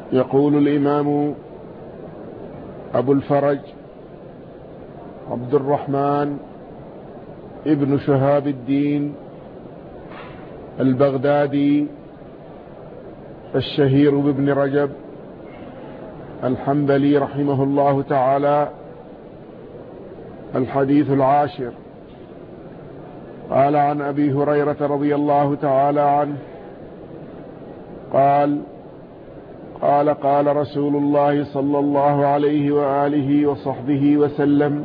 يقول الإمام أبو الفرج عبد الرحمن ابن شهاب الدين البغدادي الشهير بابن رجب الحنبلي رحمه الله تعالى: الحديث العاشر. قال عن أبي هريرة رضي الله تعالى عنه قال رسول الله صلى الله عليه وآله وصحبه وسلم: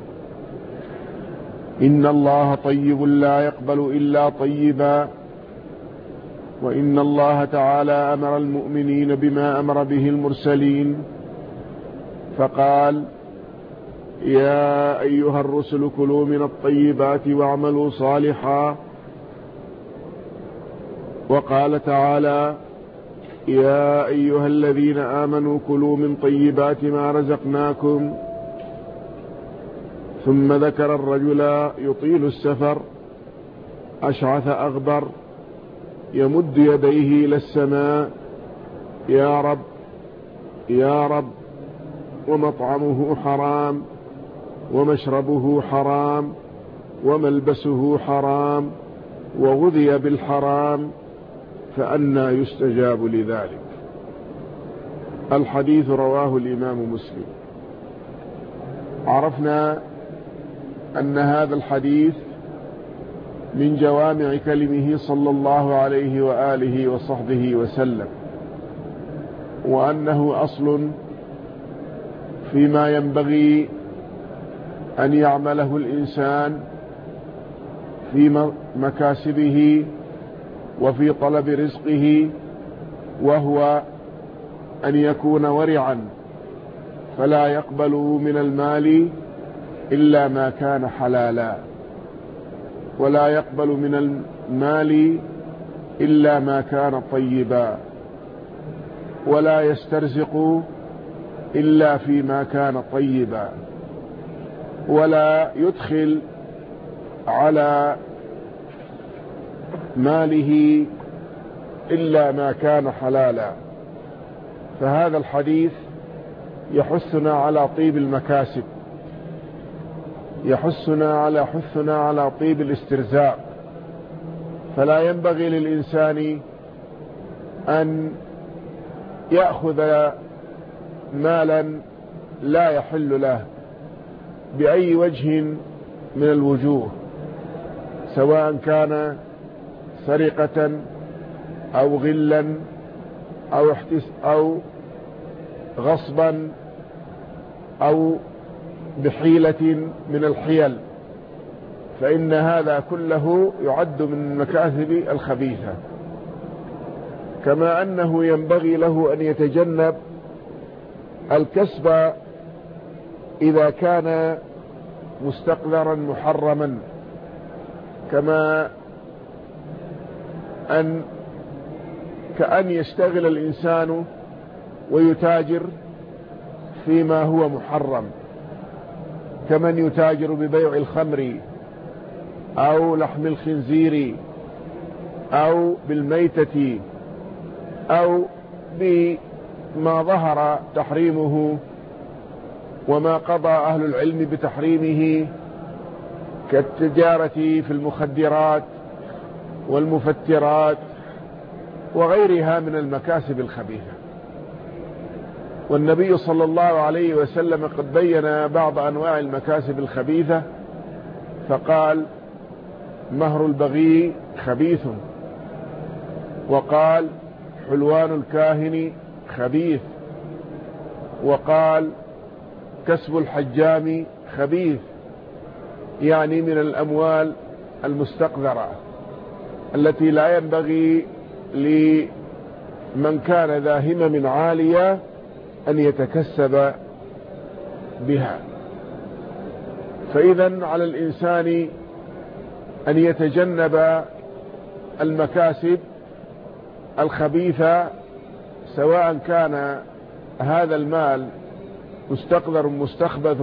إن الله طيب لا يقبل إلا طيبا، وإن الله تعالى أمر المؤمنين بما أمر به المرسلين، فقال: يا أيها الرسل كلوا من الطيبات واعملوا صالحا. وقال تعالى: يا أيها الذين آمنوا كلوا من طيبات ما رزقناكم. ثم ذكر الرجل يطيل السفر أشعث أغبر يمد يديه إلى السماء: يا رب يا رب، ومطعمه حرام ومشربه حرام وملبسه حرام وغذي بالحرام، فأنى يستجاب لذلك. الحديث رواه الإمام مسلم. عرفنا أن هذا الحديث من جوامع كلمه صلى الله عليه وآله وصحبه وسلم، وأنه أصل فيما ينبغي أن يعمله الإنسان في مكاسبه وفي طلب رزقه، وهو أن يكون ورعا، فلا يقبل من المال إلا ما كان حلالا، ولا يقبل من المال إلا ما كان طيبا، ولا يسترزق إلا فيما كان طيبا، ولا يدخل على ماله إلا ما كان حلالا. فهذا الحديث يحثنا على طيب المكاسب، يحثنا على طيب الاسترزاق. فلا ينبغي للإنسان أن يأخذ مالا لا يحل له بأي وجه من الوجوه، سواء كان سرقة أو غلا أو غصبا أو بحيلة من الحيل، فإن هذا كله يعد من المكاسب الخبيثة. كما أنه ينبغي له أن يتجنب الكسب إذا كان مستقذرا محرما، كما كأن يشتغل الإنسان ويتاجر فيما هو محرم، كمن يتاجر ببيع الخمر أو لحم الخنزير أو بالميتة أو بما ظهر تحريمه وما قضى أهل العلم بتحريمه، كالتجارة في المخدرات والمفترات وغيرها من المكاسب الخبيثة. والنبي صلى الله عليه وسلم قد بين بعض أنواع المكاسب الخبيثة، فقال: مهر البغي خبيث، وقال: حلوان الكاهن خبيث، وقال: كسب الحجام خبيث، يعني من الأموال المستقذرة التي لا ينبغي لمن كان ذا همم عالية أن يتكسب بها. فإذا على الإنسان أن يتجنب المكاسب الخبيثة، سواء كان هذا المال مستقذر مستخبث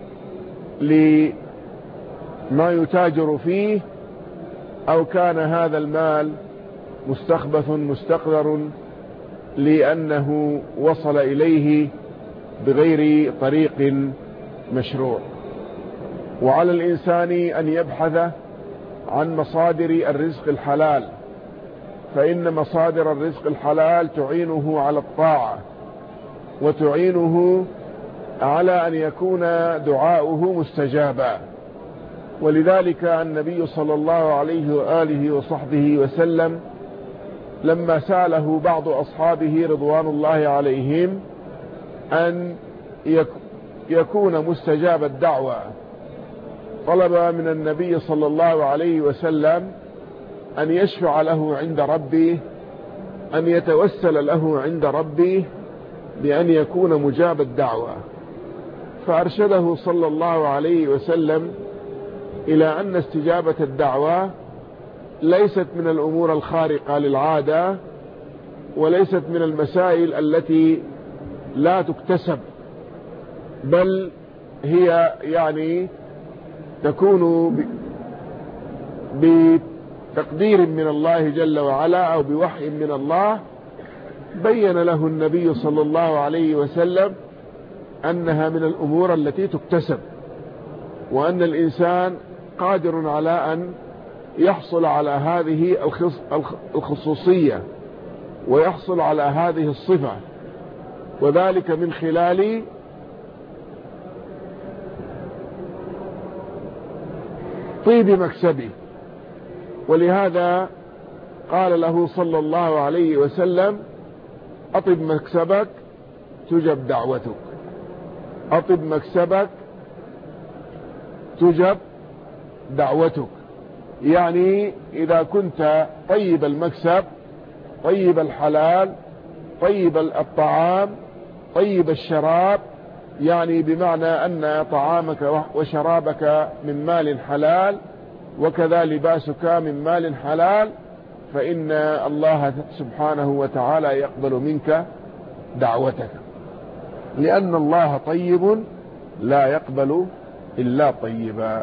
لما يتاجر فيه، أو كان هذا المال مستخبث مستقذر لأنه وصل إليه بغير طريق مشروع. وعلى الإنسان أن يبحث عن مصادر الرزق الحلال، فإن مصادر الرزق الحلال تعينه على الطاعة وتعينه على أن يكون دعاؤه مستجابا. ولذلك النبي صلى الله عليه وآله وصحبه وسلم لما سأله بعض أصحابه رضوان الله عليهم أن يكون مستجاب الدعوة، طلب من النبي صلى الله عليه وسلم أن يشفع له عند ربه، أن يتوسل له عند ربه بأن يكون مجاب الدعوة. فأرشده صلى الله عليه وسلم إلى أن استجابة الدعوة ليست من الأمور الخارقة للعادة، وليست من المسائل التي لا تكتسب، بل هي يعني تكون بتقدير من الله جل وعلا أو بوحي من الله. بين له النبي صلى الله عليه وسلم أنها من الأمور التي تكتسب، وأن الإنسان قادر على أن يحصل على هذه الخصوصية ويحصل على هذه الصفة، وذلك من خلال طيب مكسبه. ولهذا قال له صلى الله عليه وسلم: أطب مكسبك تجب دعوتك، أطب مكسبك تجب دعوتك. يعني إذا كنت طيب المكسب، طيب الحلال، طيب الطعام، طيب الشراب، يعني بمعنى أن طعامك وشرابك من مال حلال وكذا لباسك من مال حلال، فإن الله سبحانه وتعالى يقبل منك دعوتك، لأن الله طيب لا يقبل إلا طيبا.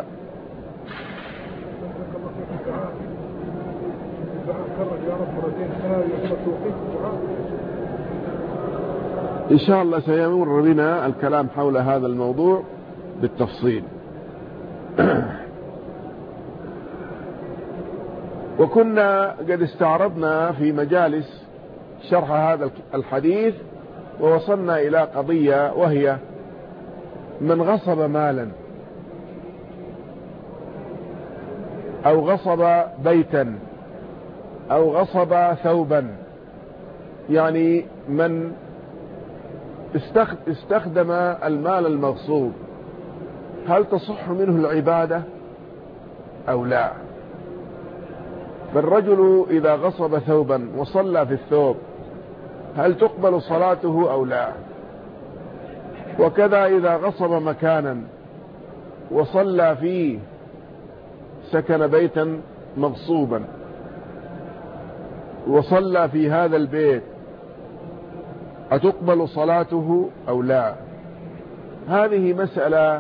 إن شاء الله سيمر بنا الكلام حول هذا الموضوع بالتفصيل. وكنا قد استعرضنا في مجالس شرح هذا الحديث ووصلنا إلى قضية، وهي من غصب مالا أو غصب بيتا أو غصب ثوبا، يعني من استخدم المال المغصوب، هل تصح منه العبادة أو لا؟ فالرجل إذا غصب ثوبا وصلى في الثوب، هل تقبل صلاته أو لا؟ وكذا إذا غصب مكانا وصلى فيه، سكن بيتا مغصوبا وصلى في هذا البيت، أتقبل صلاته أو لا؟ هذه مسألة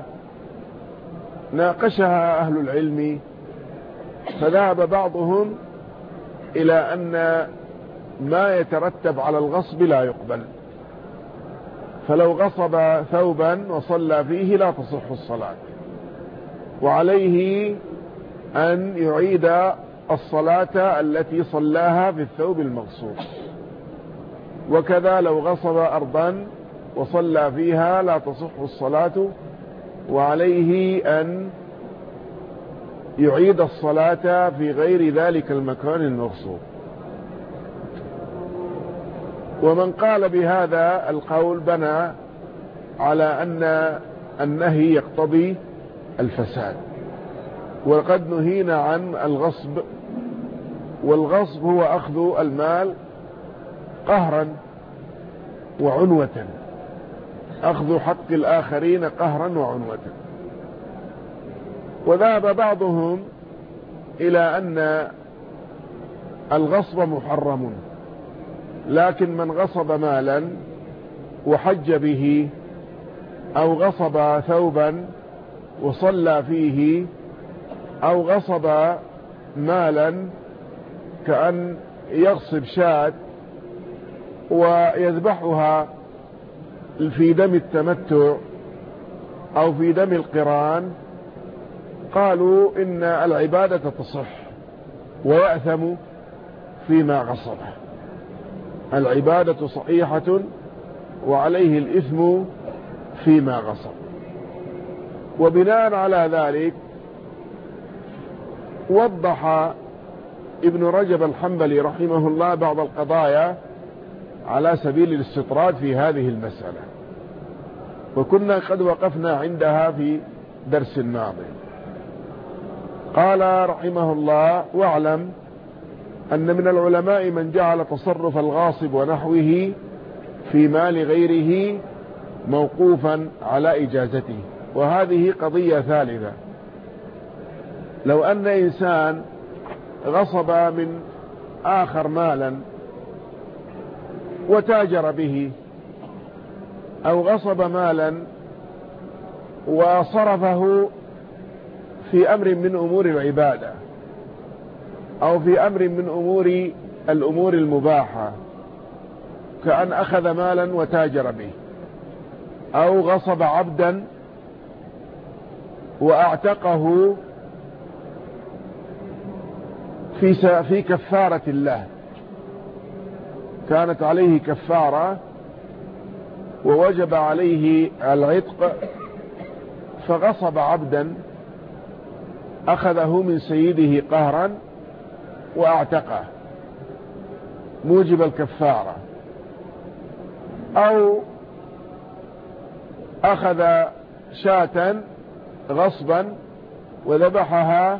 ناقشها أهل العلم، فذهب بعضهم إلى أن ما يترتب على الغصب لا يقبل، فلو غصب ثوبا وصلى فيه لا تصح الصلاة، وعليه أن يعيد الصلاة التي صلاها في الثوب المغصوب. وكذا لو غصب أرضا وصلى فيها لا تصح الصلاة، وعليه أن يعيد الصلاة في غير ذلك المكان المغصوب. ومن قال بهذا القول بنى على أن النهي يقتضي الفساد، وقد نهينا عن الغصب، والغصب هو أخذ المال قهرا وعنوة، أخذ حق الآخرين قهرا وعنوة. وذهب بعضهم إلى أن الغصب محرم، لكن من غصب مالا وحج به، أو غصب ثوبا وصلى فيه، أو غصب مالا كأن يغصب شاة ويذبحها في دم التمتع أو في دم القران، قالوا إن العبادة تصح ويأثم فيما غصبه. العبادة صحيحة وعليه الإثم فيما غصب. وبناء على ذلك وضح ابن رجب الحنبلي رحمه الله بعض القضايا على سبيل الاستطراد في هذه المسألة، وكنا قد وقفنا عندها في درس ماضي. قال رحمه الله: واعلم أن من العلماء من جعل تصرف الغاصب ونحوه في مال غيره موقوفا على إجازته. وهذه قضية ثالثة. لو أن إنسان غصب من آخر مالا وتاجر به، أو غصب مالا وصرفه في أمر من أمور العبادة أو في أمر من الأمور المباحة، كأن أخذ مالا وتاجر به، أو غصب عبدا وأعتقه في كفارة الله، كانت عليه كفارة ووجب عليه العتق، فغصب عبدا أخذه من سيده قهرا وأعتقه موجب الكفارة، أو أخذ شاة غصبا وذبحها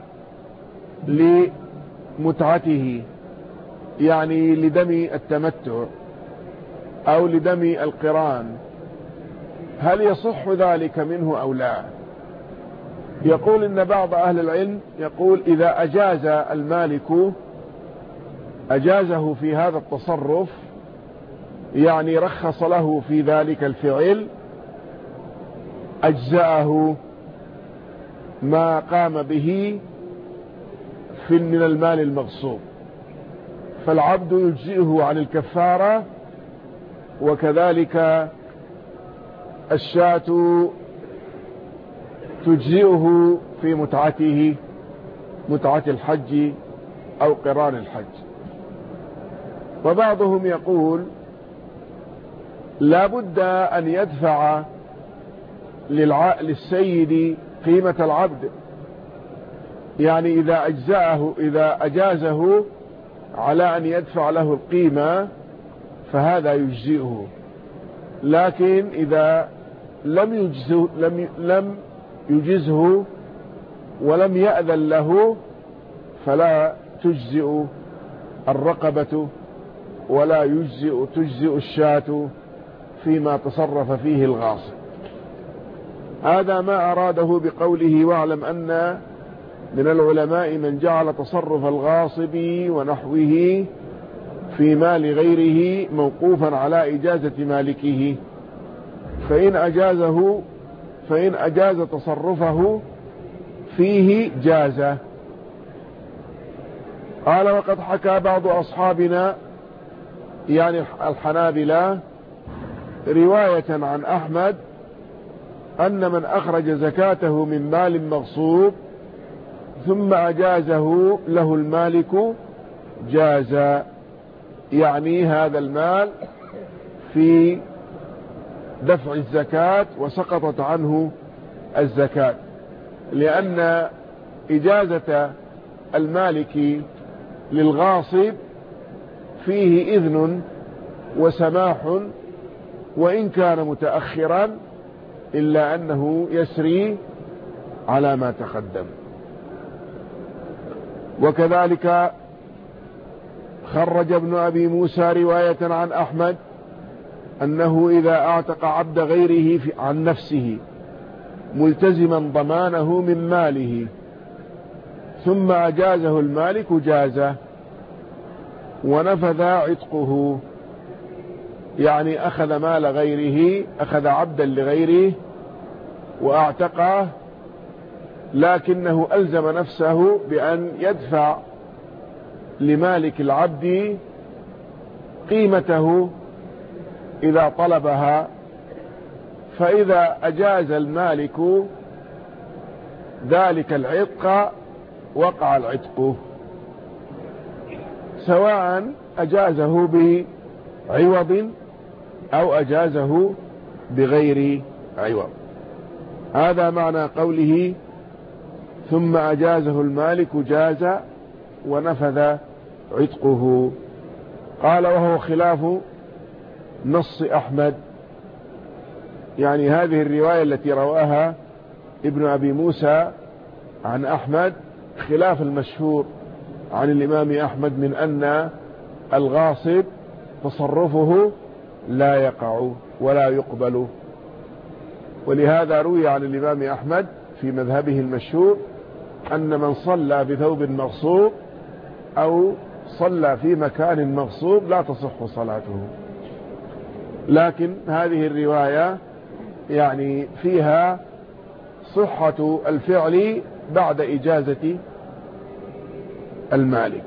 لمتعته، يعني لدم التمتع أو لدم القران، هل يصح ذلك منه أو لا؟ يقول إن بعض أهل العلم يقول إذا أجاز المالك أجازه في هذا التصرف، يعني رخص له في ذلك الفعل، أجزأه ما قام به من المال المغصوب، فالعبد يجزئه عن الكفارة، وكذلك الشاة تجزئه في متعته، متعة الحج أو قران الحج. وبعضهم يقول لا بد أن يدفع للسيد قيمة العبد، يعني إذا أجازه على أن يدفع له القيمة فهذا يجزئه، لكن إذا لم يجزه ولم يأذن له فلا تجزئ الرقبة ولا تجزئ الشاة فيما تصرف فيه الغاصب. هذا ما أراده بقوله: واعلم أن من العلماء من جعل تصرف الغاصب ونحوه في مال غيره موقوفا على إجازة مالكه، فإن أجاز تصرفه فيه جاز. قال: وقد حكى بعض أصحابنا يعني الحنابلة رواية عن أحمد أن من أخرج زكاته من مال مغصوب ثم أجازه له المالك جاز، يعني هذا المال في دفع الزكاة وسقطت عنه الزكاة، لأن إجازة المالك للغاصب فيه إذن وسماح، وإن كان متأخرا إلا أنه يسري على ما تقدم. وكذلك خرج ابن أبي موسى رواية عن أحمد أنه إذا أعتق عبد غيره عن نفسه ملتزما ضمانه من ماله ثم أجازه المالك جازه ونفذ عتقه، يعني أخذ مال غيره، أخذ عبدا لغيره وأعتقه، لكنه ألزم نفسه بأن يدفع لمالك العبد قيمته إذا طلبها، فإذا أجاز المالك ذلك العتق وقع العتق، سواء أجازه بعوض أو أجازه بغير عوض. هذا معنى قوله ثم أجازه المالك جاز ونفذ عتقه. قال وهو خلاف نص أحمد، يعني هذه الرواية التي رواها ابن أبي موسى عن أحمد خلاف المشهور عن الإمام أحمد من أن الغاصب تصرفه لا يقع ولا يقبل. ولهذا روي عن الإمام أحمد في مذهبه المشهور أن من صلى بثوب مغصوب أو صلى في مكان مغصوب لا تصح صلاته. لكن هذه الرواية يعني فيها صحة الفعل بعد إجازة المالك.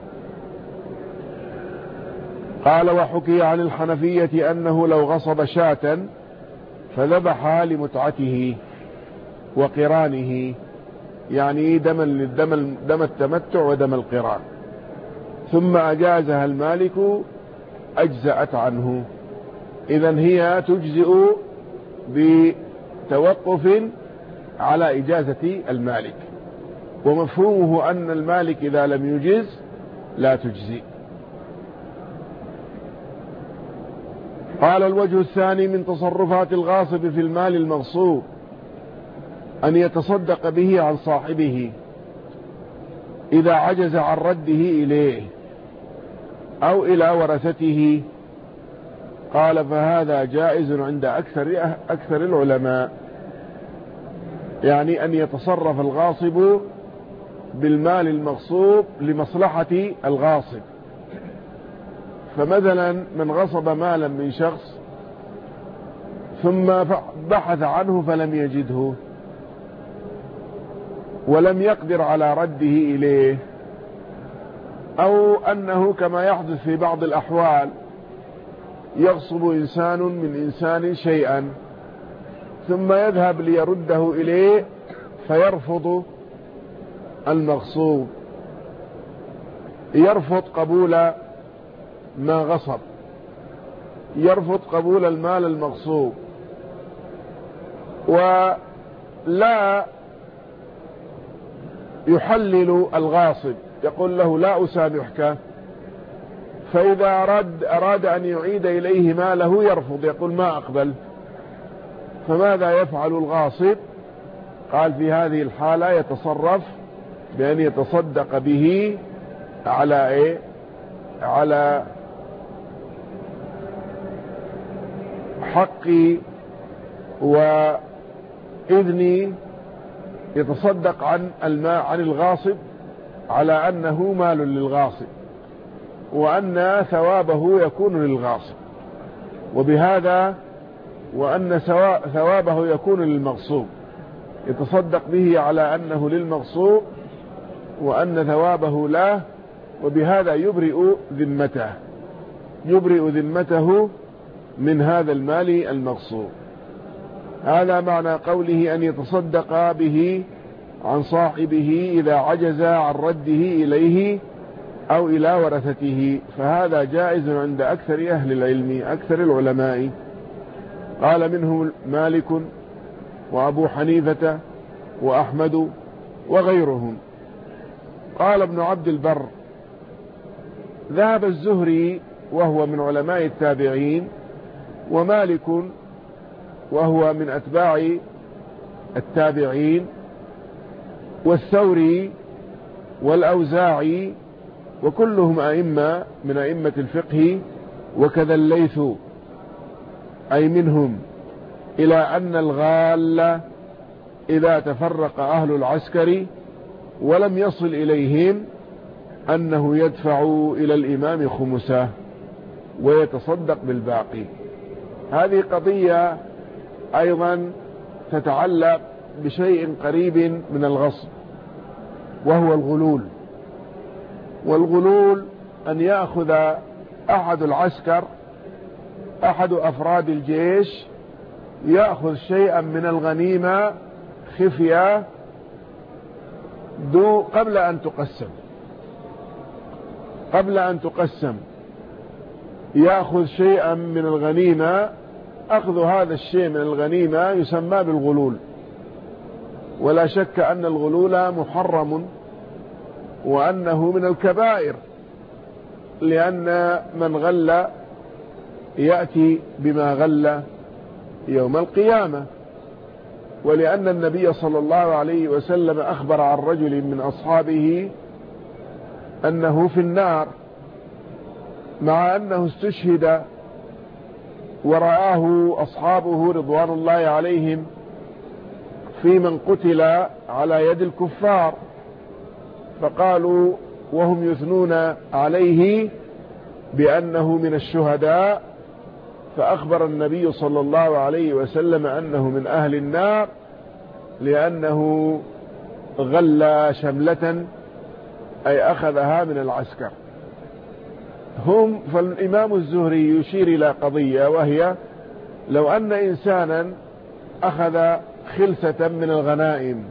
قال وحكي عن الحنفية أنه لو غصب شاة فذبحها لمتعته وقرانه، يعني دم التمتع ودم القران، ثم أجازها المالك أجزأت عنه. إذن هي تجزئ بتوقف على إجازة المالك، ومفهومه أن المالك إذا لم يجز لا تجزئ. قال الوجه الثاني من تصرفات الغاصب في المال المغصوب أن يتصدق به عن صاحبه إذا عجز عن رده إليه أو إلى ورثته. قال فهذا جائز عند أكثر العلماء، يعني أن يتصرف الغاصب بالمال المغصوب لمصلحة الغاصب. فمثلا من غصب مالا من شخص ثم بحث عنه فلم يجده ولم يقدر على رده إليه، أو أنه كما يحدث في بعض الأحوال يغصب إنسان من إنسان شيئا ثم يذهب ليرده إليه فيرفض المغصوب، يرفض قبول ما غصب، يرفض قبول المال المغصوب، ولا يحلل الغاصب، يقول له لا أسامحك. فإذا أراد أن يعيد إليه ماله يرفض، يقول ما أقبل. فماذا يفعل الغاصب؟ قال في هذه الحالة يتصرف بأن يتصدق به على إيه؟ على حق وإذن، يتصدق عن الماء عن الغاصب على أنه مال للغاصب وأن ثوابه يكون للغاصب، وبهذا وأن ثوابه يكون للمغصوب، يتصدق به على أنه للمغصوب وأن ثوابه له، وبهذا يبرئ ذمته من هذا المال المغصوب. هذا معنى قوله أن يتصدق به عن صاحبه إذا عجز عن رده إليه أو إلى ورثته، فهذا جائز عند أكثر أهل العلم، أكثر العلماء. قال منهم مالك وأبو حنيفة وأحمد وغيرهم. قال ابن عبد البر ذهب الزهري وهو من علماء التابعين، ومالك وهو من أتباع التابعين، والثوري والأوزاعي، وكلهم أئمة من أئمة الفقه، وكذا الليث أي منهم، إلى أن الغال إذا تفرق أهل العسكر ولم يصل إليهم أنه يدفع إلى الإمام خمسه ويتصدق بالباقي. هذه قضية أيضا تتعلق بشيء قريب من الغصب، وهو الغلول. والغلول أن يأخذ أحد العسكر أحد أفراد الجيش يأخذ شيئا من الغنيمة خفية قبل أن تقسم يأخذ شيئا من الغنيمة. أخذ هذا الشيء من الغنيمة يسمى بالغلول، ولا شك أن الغلول محرم وأنه من الكبائر، لأن من غل يأتي بما غل يوم القيامة، ولأن النبي صلى الله عليه وسلم أخبر عن رجل من أصحابه أنه في النار مع أنه استشهد، ورآه أصحابه رضوان الله عليهم في من قتل على يد الكفار، فقالوا وهم يثنون عليه بأنه من الشهداء، فأخبر النبي صلى الله عليه وسلم أنه من أهل النار لأنه غل شملة أي أخذها من العسكر. فالإمام الزهري يشير إلى قضية، وهي لو أن إنسانا أخذ خلسة من الغنائم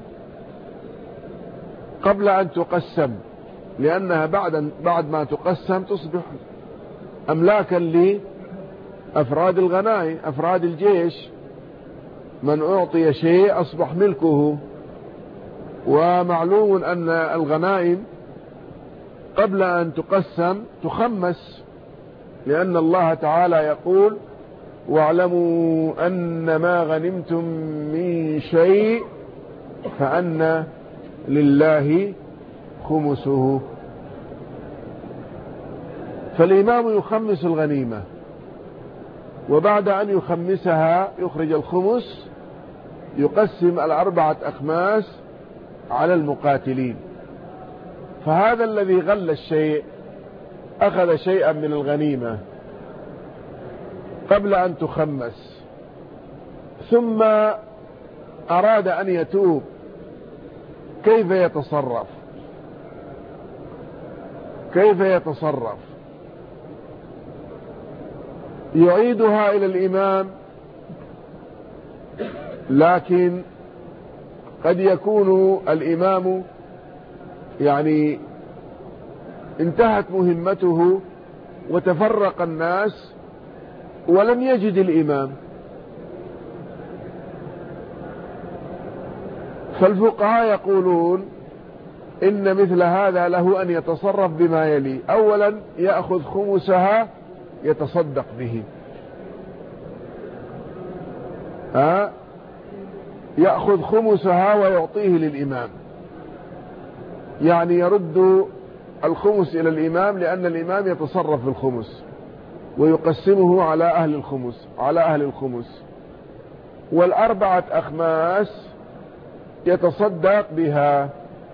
قبل أن تقسم، لأنها بعد ما تقسم تصبح أملاكا لأفراد الغنائم، أفراد الجيش، من أعطي شيء أصبح ملكه. ومعلوم أن الغنائم قبل أن تقسم تخمس، لأن الله تعالى يقول واعلموا أن ما غنمتم من شيء فأن لله خمسه. فالإمام يخمس الغنيمة، وبعد أن يخمسها يخرج الخمس، يقسم 4 أخماس على المقاتلين. فهذا الذي غل الشيء أخذ شيئا من الغنيمة قبل أن تخمس، ثم أراد أن يتوب، كيف يتصرف؟ يعيدها إلى الإمام، لكن قد يكون الإمام يعني انتهت مهمته وتفرق الناس ولم يجد الإمام، فالفقهاء يقولون إن مثل هذا له أن يتصرف بما يلي: أولا يأخذ خمسها يتصدق به، يأخذ خمسها ويعطيه للإمام، يعني يرد الخمس إلى الإمام، لأن الإمام يتصرف بالخمس ويقسمه على أهل الخمس. 4 أخماس يتصدق بها،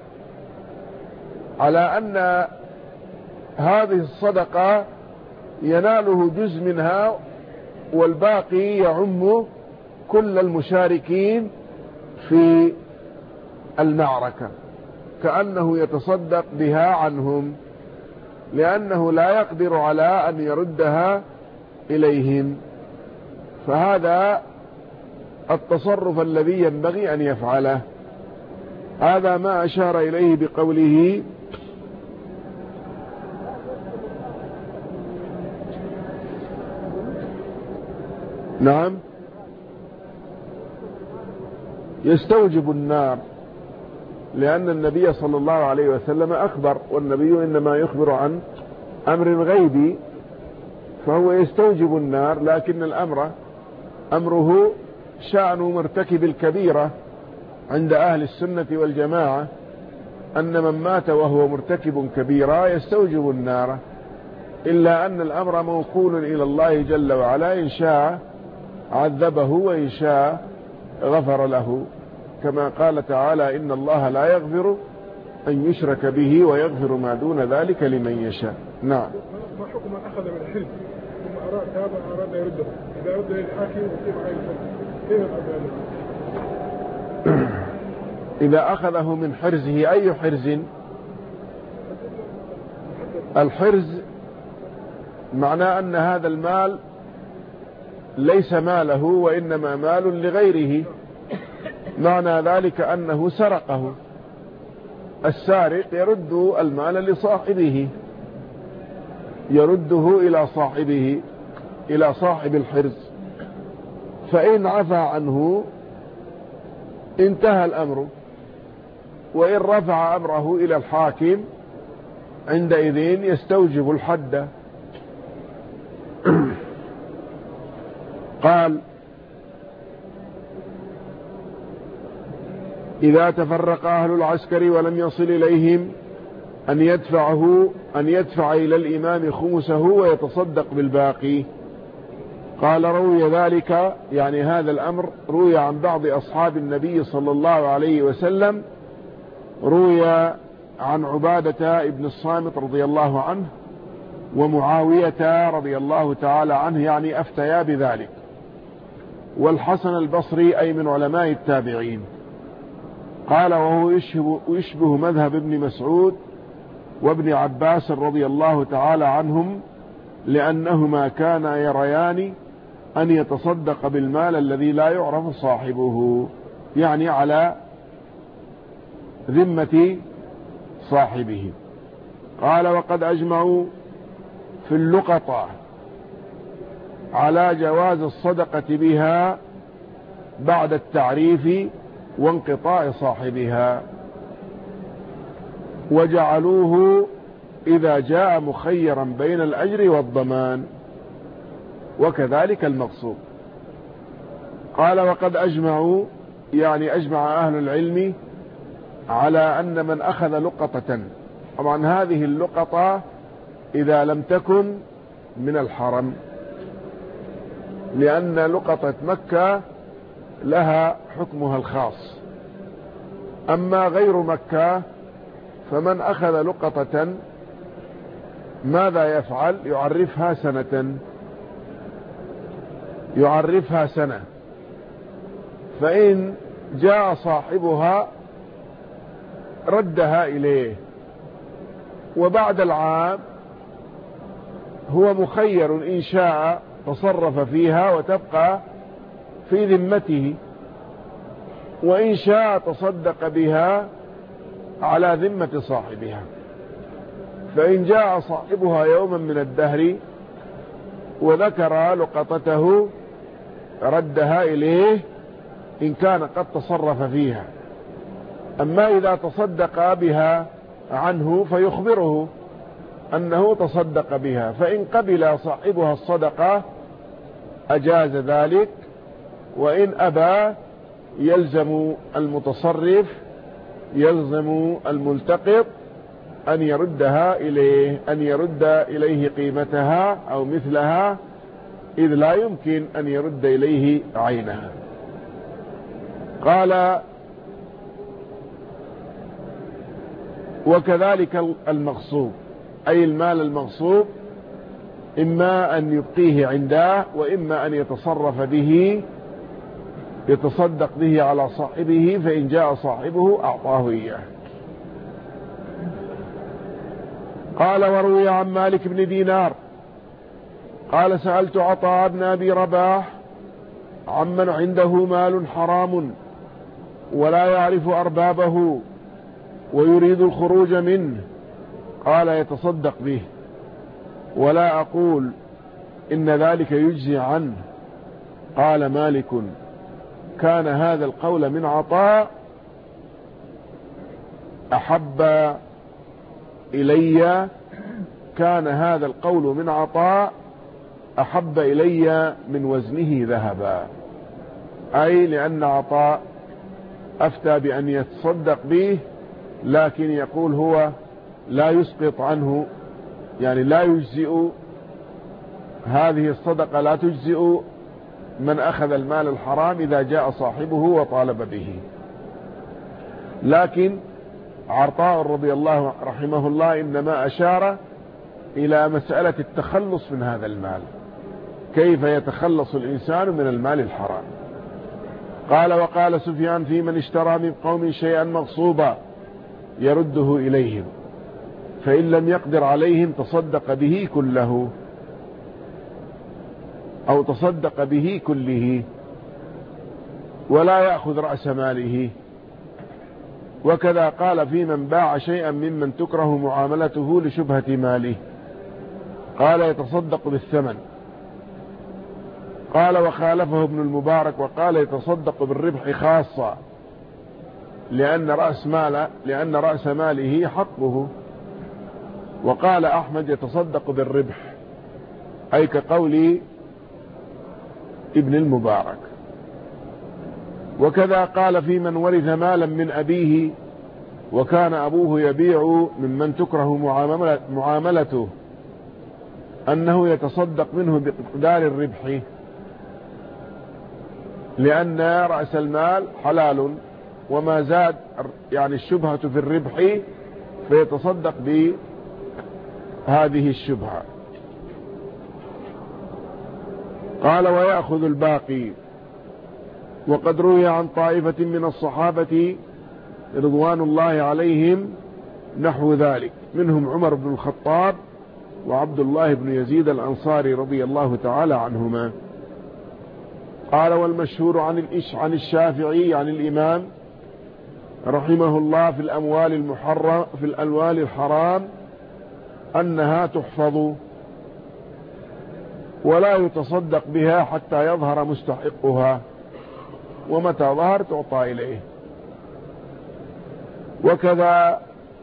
على أن هذه الصدقة يناله جزء منها والباقي يعم كل المشاركين في المعركة، كأنه يتصدق بها عنهم، لأنه لا يقدر على أن يردها إليهم. فهذا التصرف الذي ينبغي أن يفعله. هذا ما أشار إليه بقوله: نعم يستوجب النار، لأن النبي صلى الله عليه وسلم أخبر، والنبي إنما يخبر عن أمر غيبي، فهو يستوجب النار. لكن أمره شأن مرتكب الكبيرة عند أهل السنة والجماعة، أن من مات وهو مرتكب كبيرة يستوجب النار، إلا أن الأمر موكول إلى الله جل وعلا، إن شاء عذبه وإن شاء غفر له، كما قال تعالى: إن الله لا يغفر أن يشرك به ويغفر ما دون ذلك لمن يشاء. نعم. ما حكم من أخذ من الحلم ثم أراد يرده، إذا رد للحاكم وكيف كيف ذلك؟ إذا أخذه من حرزه، أي حرز؟ الحرز معناه أن هذا المال ليس ماله وإنما مال لغيره، معنى ذلك أنه سرقه. السارق يرد المال لصاحبه، يرده إلى صاحبه، إلى صاحب الحرز، فإن عفى عنه انتهى الأمر، وإن رفع أمره إلى الحاكم عندئذ يستوجب الحد. قال: إذا تفرق أهل العسكر ولم يصل إليهم أن يدفع إلى الإمام خمسه ويتصدق بالباقي. قال: روي ذلك، يعني هذا الأمر روي عن بعض أصحاب النبي صلى الله عليه وسلم، روي عن عبادة ابن الصامت رضي الله عنه ومعاوية رضي الله تعالى عنه، يعني أفتيا بذلك، والحسن البصري أي من علماء التابعين. قال: وهو يشبه مذهب ابن مسعود وابن عباس رضي الله تعالى عنهم، لأنهما كانا يريان أن يتصدق بالمال الذي لا يعرف صاحبه، يعني على ذمة صاحبه. قال: وقد أجمعوا في اللقطة على جواز الصدقة بها بعد التعريف وانقطاع صاحبها، وجعلوه إذا جاء مخيرا بين الأجر والضمان، وكذلك المقصود. قال: وقد أجمعوا، يعني أجمع أهل العلم على أن من أخذ لقطة، طبعا هذه اللقطة إذا لم تكن من الحرم، لأن لقطة مكة لها حكمها الخاص، أما غير مكة فمن أخذ لقطة ماذا يفعل؟ يعرفها سنة، فإن جاء صاحبها ردها إليه، وبعد العام هو مخير إن شاء تصرف فيها وتبقى في ذمته، وإن شاء تصدق بها على ذمة صاحبها. فإن جاء صاحبها يوما من الدهر وذكر لقطته ردها إليه إن كان قد تصرف فيها. أما إذا تصدق بها عنه فيخبره أنه تصدق بها، فإن قبل صاحبها الصدقة أجاز ذلك، وإن أبى يلزم المتصرف، يلزم الملتقط أن يردها إليه، أن يرد إليه قيمتها أو مثلها، إذ لا يمكن أن يرد إليه عينها. قال: وكذلك المغصوب، أي المال المغصوب، إما أن يبقيه عنده وإما أن يتصرف به، يتصدق به على صاحبه، فإن جاء صاحبه أعطاه إياه. قال: وروي عن مالك بن دينار قال: سألت عطاء بن أبي رباح عمن عنده مال حرام ولا يعرف أربابه ويريد الخروج منه، قال: يتصدق به، ولا أقول إن ذلك يجزي عنه. قال مالك: كان هذا القول من عطاء أحب إلي، كان هذا القول من عطاء أحب إلي من وزنه ذهبا، أي لأن عطاء أفتى بأن يتصدق به، لكن يقول هو لا يسقط عنه، يعني لا يجزئ هذه الصدقة، لا تجزئ من أخذ المال الحرام إذا جاء صاحبه وطالب به. لكن عطاء رضي الله رحمه الله إنما أشار إلى مسألة التخلص من هذا المال، كيف يتخلص الإنسان من المال الحرام. قال: وقال سفيان: في من اشترى من قوم شيئا مغصوبا يرده إليهم، فإن لم يقدر عليهم تصدق به كله. أو تصدق به كله ولا يأخذ رأس ماله. وكذا قال في من باع شيئا ممن تكره معاملته لشبهة ماله، قال يتصدق بالثمن. قال وخالفه ابن المبارك وقال يتصدق بالربح خاصة لأن رأس ماله حقه. وقال أحمد يتصدق بالربح، أي كقول ابن المبارك. وكذا قال في من ورث مالا من أبيه وكان أبوه يبيع ممن تكره معاملته أنه يتصدق منه بمقدار الربح، لأن رأس المال حلال وما زاد يعني الشبهة في الربح فيتصدق بهذه الشبهة. قال ويأخذ الباقي. وقد روي عن طائفة من الصحابة رضوان الله عليهم نحو ذلك، منهم عمر بن الخطاب وعبد الله بن يزيد الأنصاري رضي الله تعالى عنهما. قال والمشهور عن الشافعي عن الإمام رحمه الله في الأموال الحرام أنها تحفظ ولا يتصدق بها حتى يظهر مستحقها، ومتى ظهر تعطى إليه. وكذا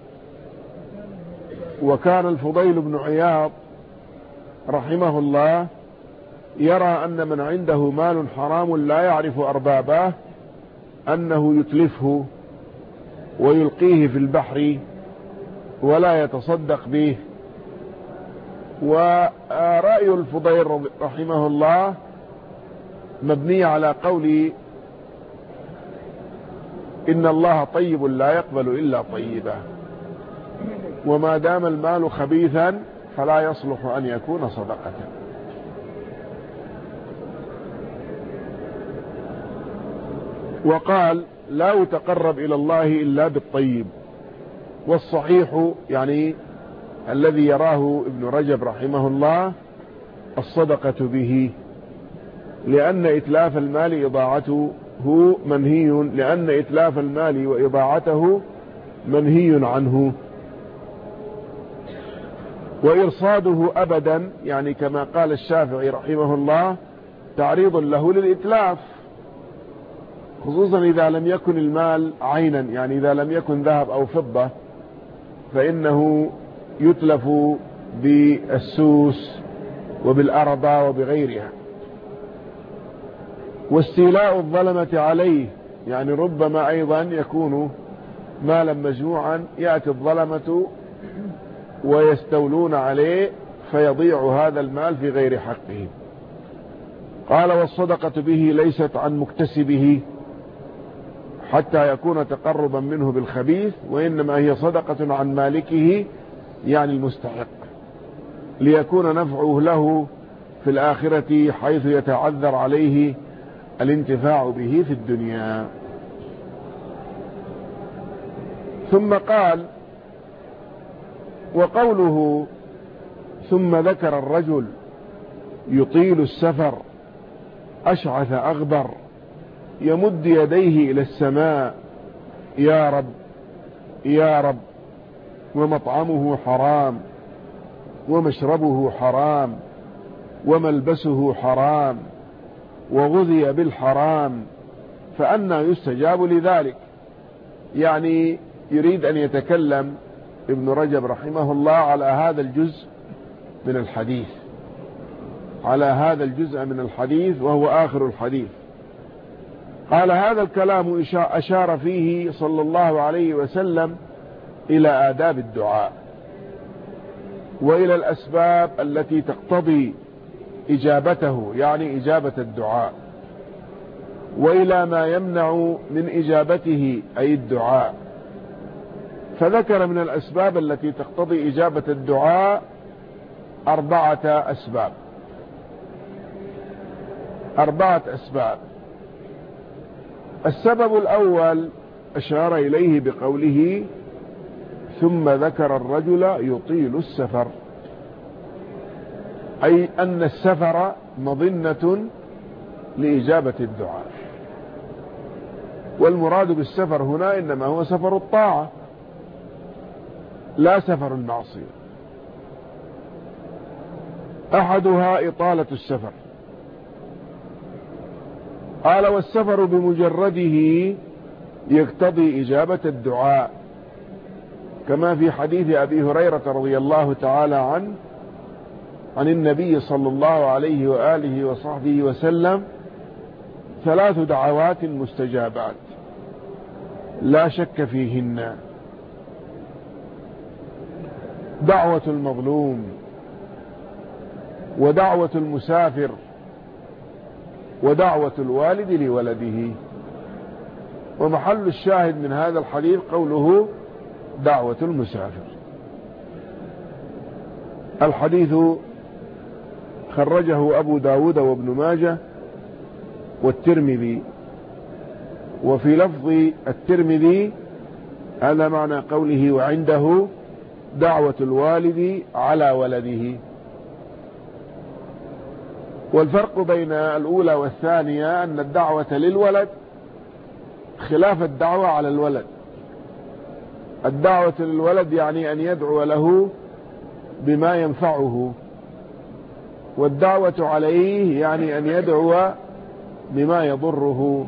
وكان الفضيل بن عياض رحمه الله يرى أن من عنده مال حرام لا يعرف أربابه أنه يتلفه ويلقيه في البحر ولا يتصدق به. ورأي الفضيل رحمه الله مبني على قول إن الله طيب لا يقبل إلا طيبا، وما دام المال خبيثا فلا يصلح أن يكون صدقة. وقال لا يتقرب إلى الله إلا بالطيب. والصحيح يعني الذي يراه ابن رجب رحمه الله الصدقة به، لأن إتلاف المال وإضاعته منهي عنه. وإرصاده أبدا يعني كما قال الشافعي رحمه الله تعريض له للإتلاف، خصوصا إذا لم يكن المال عينا، يعني إذا لم يكن ذهب أو فضة فإنه يتلف بالسوس وبالأرض وبغيرها. واستيلاء الظلمة عليه يعني ربما أيضا يكون مالا مجموعا يأتي الظلمة ويستولون عليه فيضيع هذا المال في غير حقه. قال والصدقة به ليست عن مكتسبه حتى يكون تقربا منه بالخبيث، وإنما هي صدقة عن مالكه يعني المستحق، ليكون نفعه له في الآخرة حيث يتعذر عليه الانتفاع به في الدنيا. ثم قال وقوله ثم ذكر الرجل يطيل السفر أشعث أغبر يمد يديه إلى السماء يا رب يا رب، ومطعمه حرام ومشربه حرام وملبسه حرام وغذي بالحرام، فأنى يستجاب لذلك. يعني يريد أن يتكلم ابن رجب رحمه الله على هذا الجزء من الحديث وهو آخر الحديث. قال هذا الكلام أشار فيه صلى الله عليه وسلم إلى آداب الدعاء وإلى الأسباب التي تقتضي إجابته يعني إجابة الدعاء، وإلى ما يمنع من إجابته أي الدعاء. فذكر من الأسباب التي تقتضي إجابة الدعاء 4 أسباب. السبب الأول أشار إليه بقوله ثم ذكر الرجل يطيل السفر، أي أن السفر مظنة لإجابة الدعاء. والمراد بالسفر هنا إنما هو سفر الطاعة لا سفر المعصية. أحدها إطالة السفر. قال والسفر بمجرده يقتضي إجابة الدعاء، كما في حديث أبي هريرة رضي الله تعالى عنه عن النبي صلى الله عليه وآله وصحبه وسلم: 3 دعوات مستجابات لا شك فيهن: دعوة المظلوم، ودعوة المسافر، ودعوة الوالد لولده. ومحل الشاهد من هذا الحديث قوله دعوة المسافر. الحديث خرجه أبو داود وابن ماجه والترمذي، وفي لفظ الترمذي هذا معنى قوله وعنده دعوة الوالد على ولده. والفرق بين الأولى والثانية أن الدعوة للولد خلاف الدعوة على الولد. الدعوة للولد يعني أن يدعو له بما ينفعه، والدعوة عليه يعني أن يدعو بما يضره.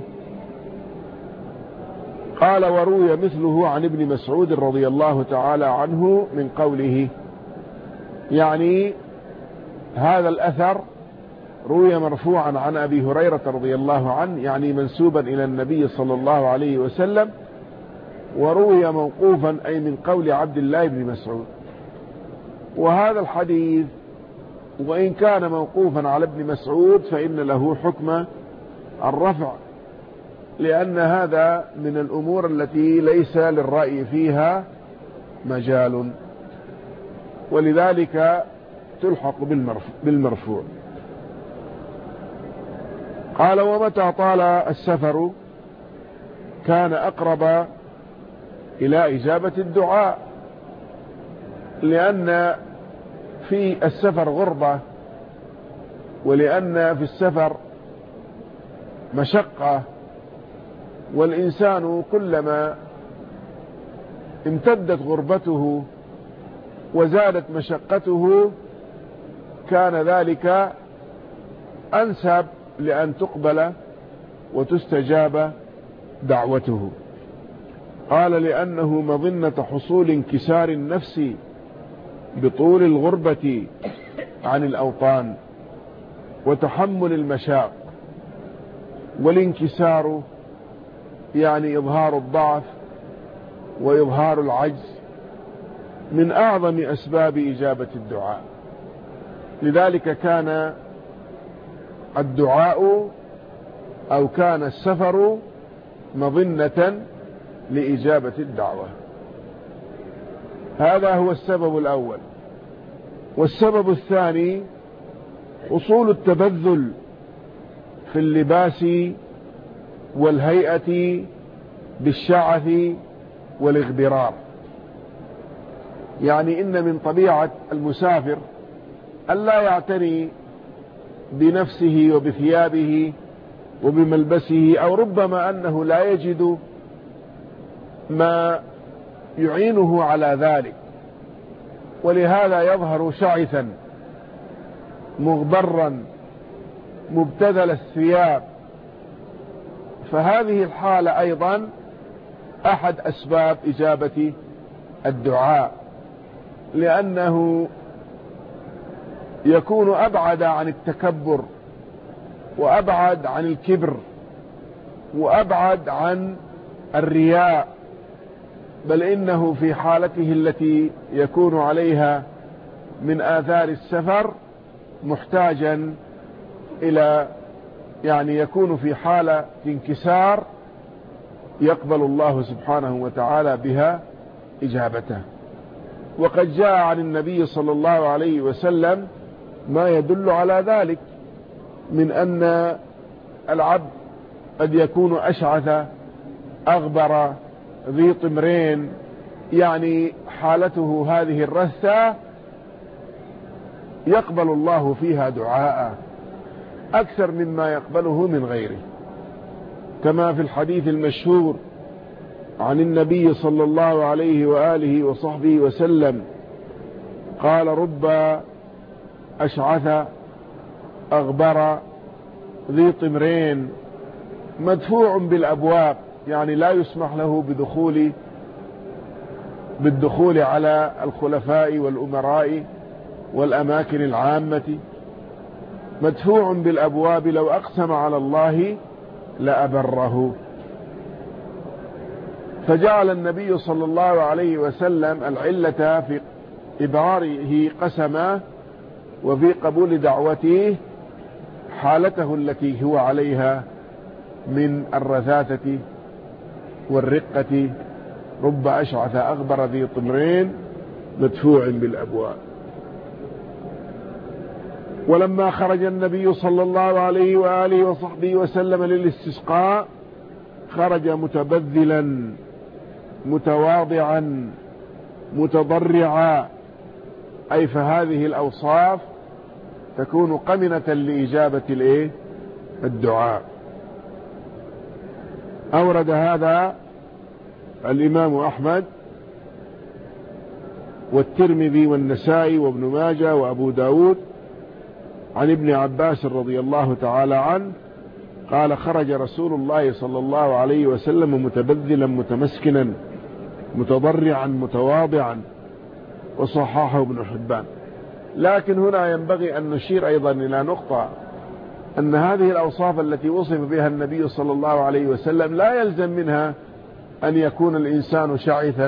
قال وروي مثله عن ابن مسعود رضي الله تعالى عنه من قوله، يعني هذا الأثر روي مرفوعا عن أبي هريرة رضي الله عنه، يعني منسوبا إلى النبي صلى الله عليه وسلم، وروي موقوفا أي من قول عبد الله بن مسعود. وهذا الحديث وإن كان موقوفا على ابن مسعود فإن له حكم الرفع، لأن هذا من الأمور التي ليس للرأي فيها مجال، ولذلك تلحق بالمرفوع. قال ومتى طال السفر كان أقرب إلى إجابة الدعاء، لأن في السفر غربة، ولأن في السفر مشقة، والإنسان كلما امتدت غربته وزادت مشقته كان ذلك أنسب لأن تقبل وتستجاب دعوته. قال لأنه مظنة حصول انكسار النفس بطول الغربة عن الأوطان وتحمل المشاق. والانكسار يعني إظهار الضعف وإظهار العجز من أعظم أسباب إجابة الدعاء. لذلك كان الدعاء أو كان السفر مظنة لإجابة الدعوة. هذا هو السبب الأول. والسبب الثاني حصول التبذل في اللباس والهيئة بالشعث والاغبرار. يعني إن من طبيعة المسافر ألا يعتني بنفسه وبثيابه وبملبسه، أو ربما أنه لا يجد ما يعينه على ذلك، ولهذا يظهر شعثا مغبرا مبتذل الثياب. فهذه الحالة أيضا أحد أسباب إجابة الدعاء، لأنه يكون أبعد عن التكبر وأبعد عن الكبر وأبعد عن الرياء، بل إنه في حالته التي يكون عليها من آثار السفر محتاجا إلى يعني يكون في حالة انكسار يقبل الله سبحانه وتعالى بها إجابته. وقد جاء عن النبي صلى الله عليه وسلم ما يدل على ذلك، من أن العبد قد يكون أشعث أغبر ذي طمرين، يعني حالته هذه الرثة يقبل الله فيها دعاء. أكثر مما يقبله من غيره، كما في الحديث المشهور عن النبي صلى الله عليه وآله وصحبه وسلم قال: رب أشعث أغبر ذي طمرين مدفوع بالأبواب، يعني لا يسمح له بالدخول على الخلفاء والأمراء والأماكن العامة، مدفوع بالأبواب لو أقسم على الله لأبره. فجعل النبي صلى الله عليه وسلم العلة في إبراره قسما وفي قبول دعوته حالته التي هو عليها من الرثاثة والرقة: رب أشعث أغبر ذي طمرين مدفوع بالأبواب. ولما خرج النبي صلى الله عليه وآله وصحبه وسلم للاستسقاء خرج متبذلا متواضعا متضرعا، أي فهذه الأوصاف تكون قمنة لإجابة الدعاء. أورد هذا الإمام أحمد والترمذي والنسائي وابن ماجه وأبو داود عن ابن عباس رضي الله تعالى عنه قال: خرج رسول الله صلى الله عليه وسلم متبذلا متمسكنا متضرعا متواضعا، وصححه ابن حبان. لكن هنا ينبغي أن نشير أيضا إلى نقطة، أن هذه الأوصاف التي وصف بها النبي صلى الله عليه وسلم لا يلزم منها أن يكون الإنسان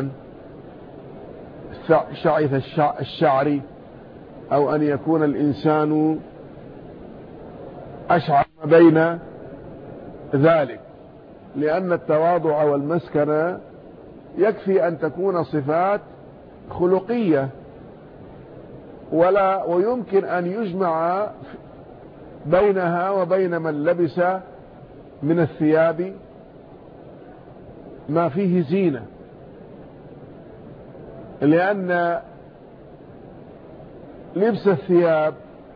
شعث الشعر، أو أن يكون الإنسان أشعر بين ذلك، لأن التواضع والمسكنة يكفي أن تكون صفات خلقية، ويمكن أن يجمع بينها وبين من لبس من الثياب ما فيه زينة، لأن لبس الثياب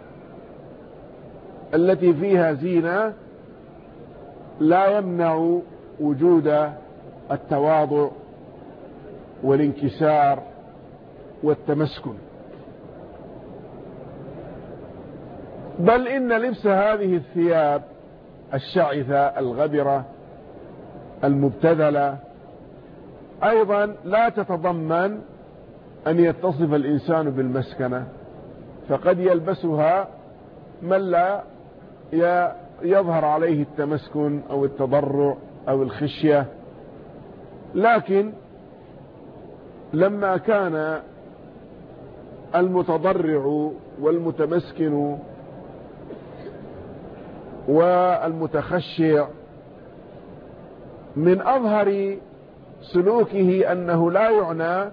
التي فيها زينة لا يمنع وجود التواضع والانكسار والتمسكن، بل إن لبس هذه الثياب الشعثة الغبرة المبتذلة أيضا لا تتضمن أن يتصف الإنسان بالمسكنة، فقد يلبسها من لا يظهر عليه التمسكن أو التضرع أو الخشية. لكن لما كان المتضرع والمتمسكن والمتخشع من أظهر سلوكه أنه لا يعنى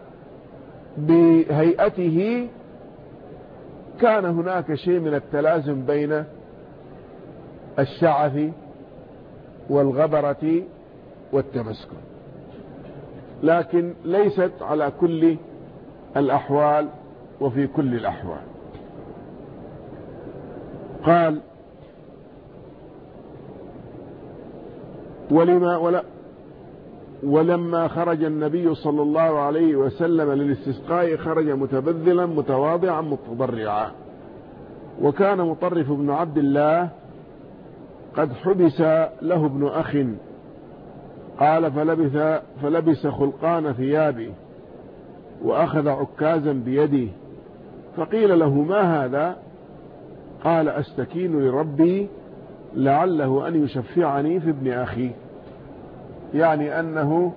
بهيئته، كان هناك شيء من التلازم بين الشعث والغبرة والتمسكن، لكن ليست على كل الأحوال وفي كل الأحوال. قال: ولما خرج النبي صلى الله عليه وسلم للاستسقاء خرج متبذلا متواضعا متضرعا. وكان مطرف بن عبد الله قد حبس له ابن أخ، قال: فلبس خلقان ثيابه وأخذ عكازا بيده، فقيل له: ما هذا؟ قال: أستكين لربي لعله أن يشفعني في ابن أخي، يعني أنه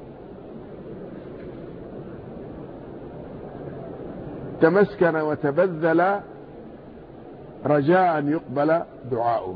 تمسكن وتبذل رجاء أن يقبل دعاؤه.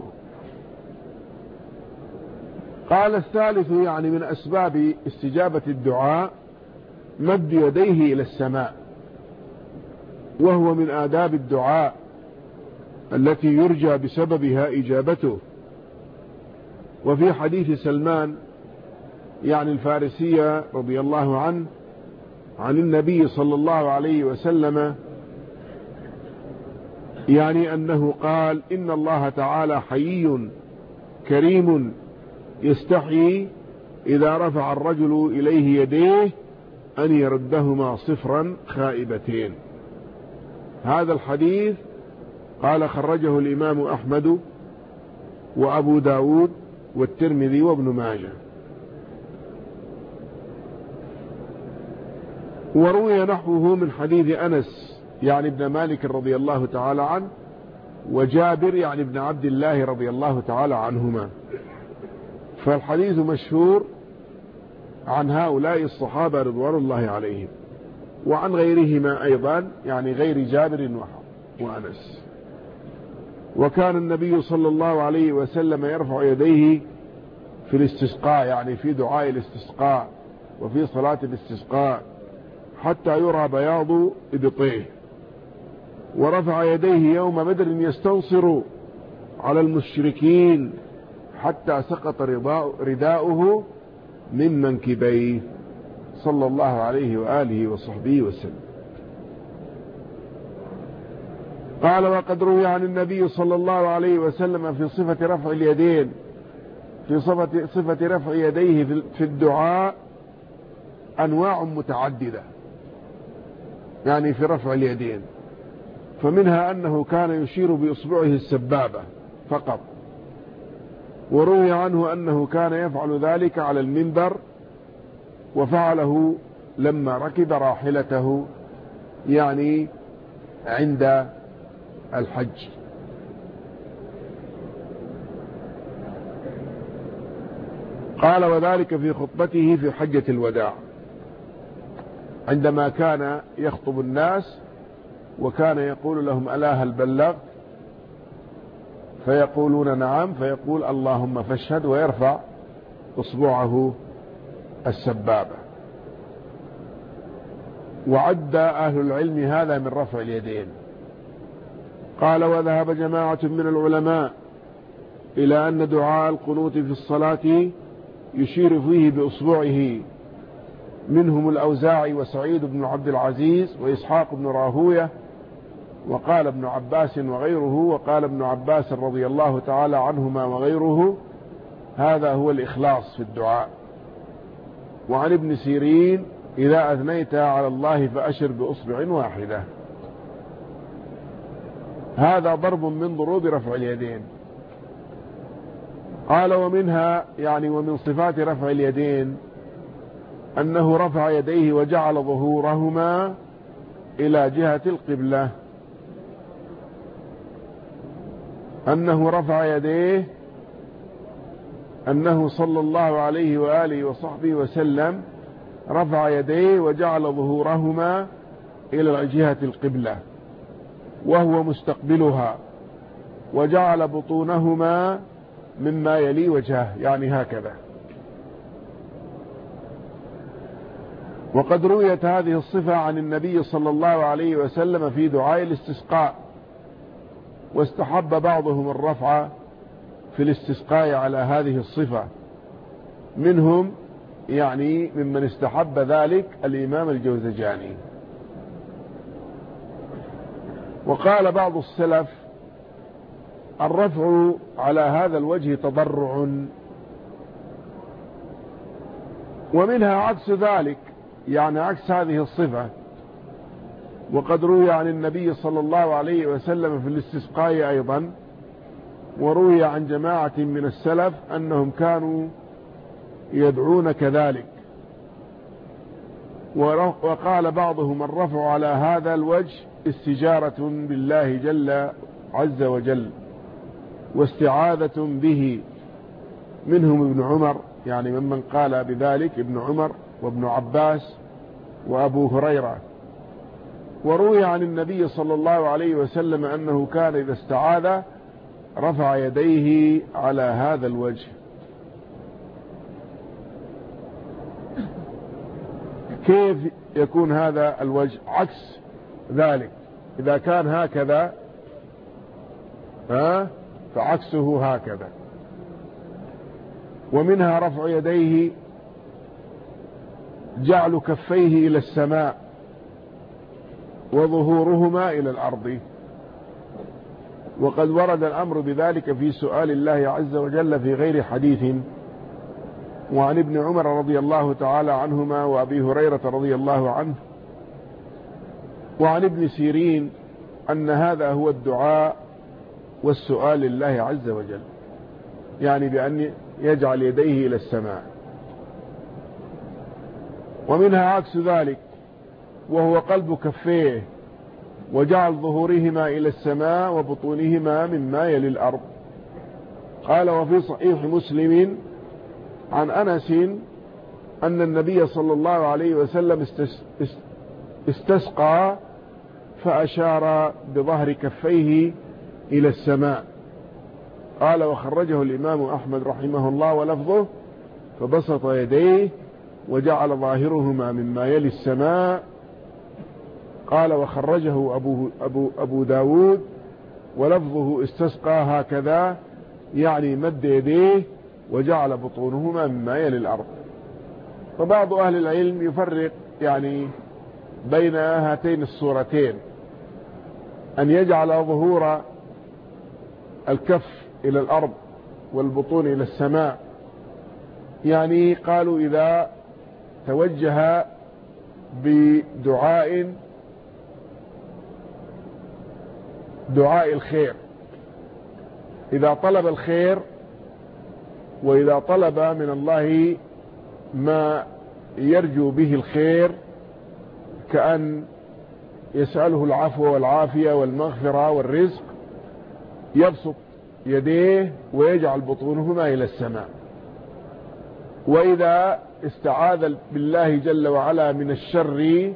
قال: الثالث يعني من أسباب استجابة الدعاء مد يديه إلى السماء، وهو من آداب الدعاء التي يرجى بسببها إجابته. وفي حديث سلمان يعني الفارسية رضي الله عنه عن النبي صلى الله عليه وسلم يعني أنه قال إن الله تعالى حيي كريم يستحيي إذا رفع الرجل إليه يديه أن يردهما صفرا خائبتين. هذا الحديث قال خرجه الإمام أحمد وأبو داود والترمذي وابن ماجه. وروي نحوه من حديث أنس يعني ابن مالك رضي الله تعالى عنه، وجابر يعني ابن عبد الله رضي الله تعالى عنهما. فالحديث مشهور عن هؤلاء الصحابة رضوان الله عليهم، وعن غيرهما أيضا يعني غير جابر وأنس. وكان النبي صلى الله عليه وسلم يرفع يديه في الاستسقاء يعني في دعاء الاستسقاء وفي صلاة الاستسقاء حتى يرى بياض إبطيه. ورفع يديه يوم بدر يستنصر على المشركين حتى سقط رداؤه من منكبيه صلى الله عليه وآله وصحبه وسلم. قال وقد روي عن النبي صلى الله عليه وسلم في صفة رفع اليدين في صفة رفع يديه في الدعاء أنواع متعددة يعني في رفع اليدين. فمنها أنه كان يشير بإصبعه السبابة فقط، وروي عنه أنه كان يفعل ذلك على المنبر، وفعله لما ركب راحلته يعني عند الحج. قال وذلك في خطبته في حجة الوداع عندما كان يخطب الناس، وكان يقول لهم ألا هل بلغت؟ فيقولون نعم، فيقول اللهم فاشهد، ويرفع إصبعه السبابة. وعد أهل العلم هذا من رفع اليدين. قال وذهب جماعة من العلماء إلى أن دعاء القنوت في الصلاة يشير فيه بإصبعه، منهم الأوزاعي وسعيد بن عبد العزيز وإسحاق بن راهوية، وقال ابن عباس وغيره. وقال ابن عباس رضي الله تعالى عنهما وغيره هذا هو الإخلاص في الدعاء. وعن ابن سيرين إذا أثنيت على الله فأشر بأصبع واحدة. هذا ضرب من ضروب رفع اليدين. قال ومنها يعني ومن صفات رفع اليدين أنه رفع يديه وجعل ظهورهما إلى جهة القبلة. أنه رفع يديه أنه صلى الله عليه وآله وصحبه وسلم رفع يديه وجعل ظهورهما إلى جهة القبلة وهو مستقبلها، وجعل بطونهما مما يلي وجهه يعني هكذا. وقد رويت هذه الصفة عن النبي صلى الله عليه وسلم في دعاء الاستسقاء، واستحب بعضهم الرفع في الاستسقاء على هذه الصفة. منهم يعني ممن استحب ذلك الإمام الجوزجاني. وقال بعض السلف الرفع على هذا الوجه تضرع، ومنها عكس ذلك يعني عكس هذه الصفة. وقد روي عن النبي صلى الله عليه وسلم في الاستسقاء أيضا، وروي عن جماعة من السلف أنهم كانوا يدعون كذلك. وقال بعضهم الرفع على هذا الوجه استجارة بالله جل عز وجل واستعاذة به، منهم ابن عمر يعني ممن قال بذلك ابن عمر وابن عباس وأبو هريرة. وروي عن النبي صلى الله عليه وسلم أنه كان إذا استعاذ رفع يديه على هذا الوجه. كيف يكون هذا الوجه عكس ذلك؟ إذا كان هكذا فعكسه هكذا. ومنها رفع يديه جعل كفيه إلى السماء وظهورهما إلى الأرض. وقد ورد الأمر بذلك في سؤال الله عز وجل في غير حديث، وعن ابن عمر رضي الله تعالى عنهما وأبي هريرة رضي الله عنه وعن ابن سيرين أن هذا هو الدعاء والسؤال لله عز وجل، يعني بأن يجعل يديه إلى السماء. ومنها عكس ذلك، وهو قلب كفيه وجعل ظهورهما إلى السماء وبطونهما مما يلي الأرض. قال: وفي صحيح مسلم عن أنس أن النبي صلى الله عليه وسلم استسقى فأشار بظهر كفيه إلى السماء. قال: وخرجه الإمام أحمد رحمه الله ولفظه: فبسط يديه وجعل ظاهرهما مما يلي السماء. قال: وخرجه أبو داود ولفظه: استسقى هكذا، يعني مد يديه وجعل بطونهما مما يلي الأرض. فبعض أهل العلم يفرق يعني بين هاتين الصورتين، أن يجعل ظهور الكف إلى الأرض والبطون إلى السماء، يعني قالوا إذا توجه بدعاء الخير، إذا طلب الخير وإذا طلب من الله ما يرجو به الخير، كأن يسأله العفو والعافية والمغفرة والرزق، يبسط يديه ويجعل بطونهما إلى السماء. وإذا استعاذ بالله جل وعلا من الشر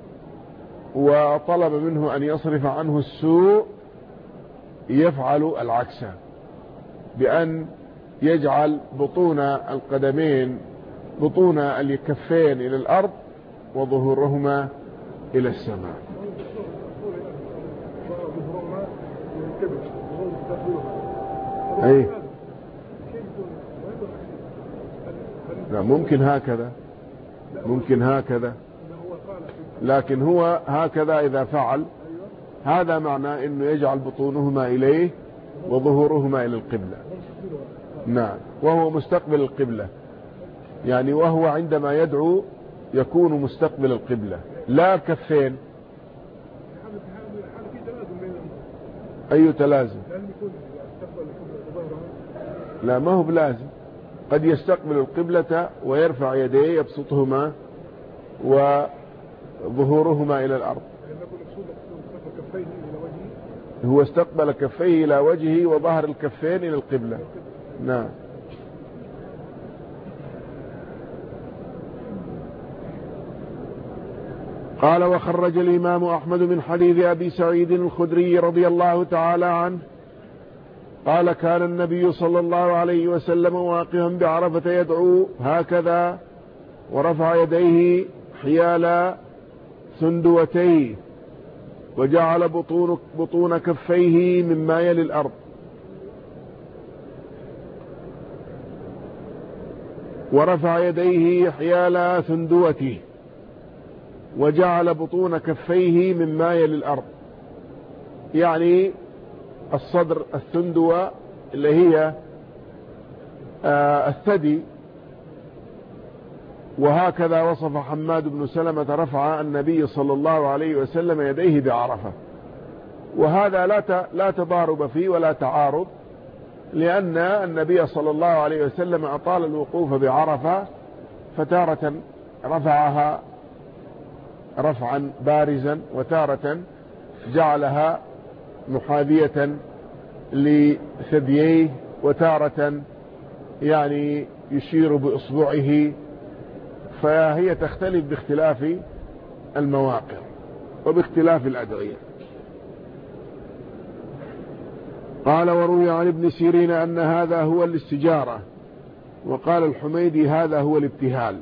وطلب منه أن يصرف عنه السوء، يفعل العكس، بأن يجعل بطون القدمين بطون الكفين إلى الأرض وظهورهما إلى السماء. أي لا، ممكن هكذا، ممكن هكذا، لكن هو هكذا إذا فعل، هذا معنى أنه يجعل بطونهما إليه وظهورهما إلى القبلة. نعم، وهو مستقبل القبلة، يعني وهو عندما يدعو يكون مستقبل القبلة لا كفين. أي تلازم؟ لا، ما هو بلازم، قد يستقبل القبلة ويرفع يديه يبسطهما وظهورهما إلى الأرض. هو استقبل كفيه إلى وجهه وظهر الكفين إلى القبلة. نعم. قال: وخرج الإمام أحمد من حديث أبي سعيد الخدري رضي الله تعالى عنه قال: كان النبي صلى الله عليه وسلم واقفا بعرفة يدعو هكذا، ورفع يديه حيال سندوتيه، وجعل بطون كفيه مما يلي الأرض. ورفع يديه حيال سندوته، وجعل بطون كفيه مما يلي الأرض، يعني الصدر، السندوة اللي هي الثدي. وهكذا وصف حماد بن سلمة رفع النبي صلى الله عليه وسلم يديه بعرفة. وهذا لا تضارب فيه ولا تعارض، لأن النبي صلى الله عليه وسلم أطال الوقوف بعرفة، فتارة رفعها رفعا بارزا، وتارة جعلها محاذية لثدييه، وتارة يعني يشير بإصبعه، فهي تختلف باختلاف المواقع وباختلاف الأدعية. قال: وروي عن ابن سيرين أن هذا هو الاستجارة، وقال الحميدي هذا هو الابتهال.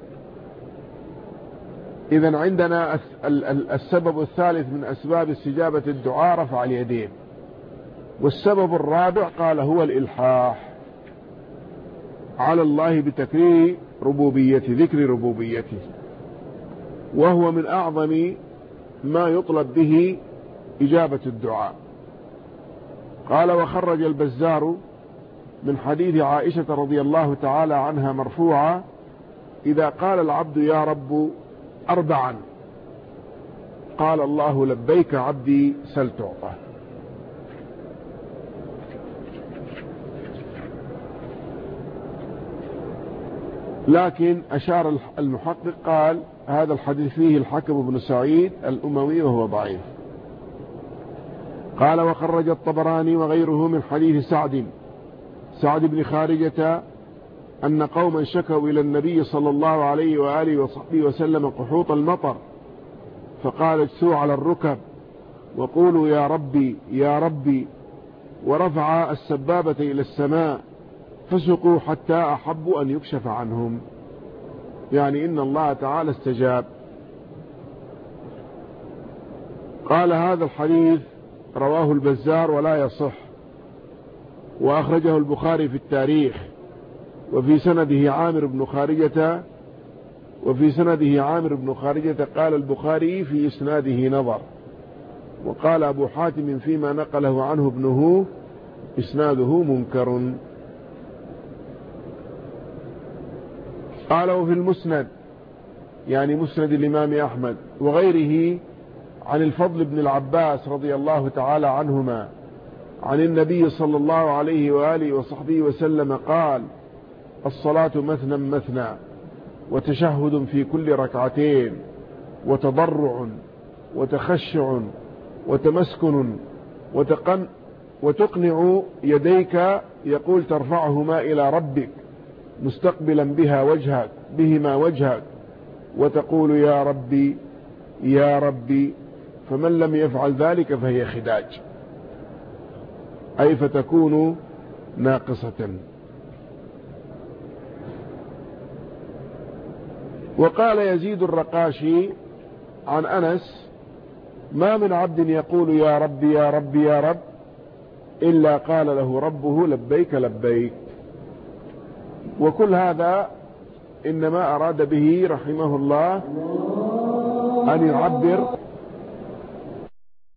إذن عندنا السبب الثالث من أسباب استجابة الدعاء رفع اليدين. والسبب الرابع قال هو الإلحاح على الله بتكرير ربوبيته، ذكر ربوبيته، وهو من أعظم ما يطلب به إجابة الدعاء. قال وخرج البزار من حديث عائشة رضي الله تعالى عنها مرفوعة: إذا قال العبد يا رب 4 قال الله لبيك عبدي سل تعطى. لكن أشار المحقق قال هذا الحديث فيه الحكم بن سعيد الأموي وهو ضعيف. قال وخرج الطبراني وغيره من حديث سعد بن خارجة أن قوما شكوا إلى النبي صلى الله عليه وآله وصحبه وسلم قحوط المطر، فقال اجثوا على الركب وقولوا يا ربي يا ربي، ورفع السبابة إلى السماء فسقوا حتى أحبوا أن يكشف عنهم، يعني إن الله تعالى استجاب. قال هذا الحديث رواه البزار ولا يصح، وأخرجه البخاري في التاريخ، وفي سنده عامر بن خارجة قال البخاري في إسناده نظر، وقال أبو حاتم فيما نقله عنه ابنه إسناده منكر. قال وفي المسند، يعني مسند الإمام أحمد وغيره، عن الفضل بن العباس رضي الله تعالى عنهما عن النبي صلى الله عليه وآله وصحبه وسلم قال: الصلاة مثنى مثنى، وتشهد في كل ركعتين، وتضرع، وتخشع، وتمسكن، وتقنع يديك، يقول ترفعهما إلى ربك مستقبلا بهما وجهك، وتقول يا ربي يا ربي، فمن لم يفعل ذلك فهي خداج، أي فتكون ناقصة. وقال يزيد الرقاشي عن أنس: ما من عبد يقول يا ربي يا ربي يا رب إلا قال له ربه لبيك لبيك. وكل هذا إنما أراد به رحمه الله أن يعبر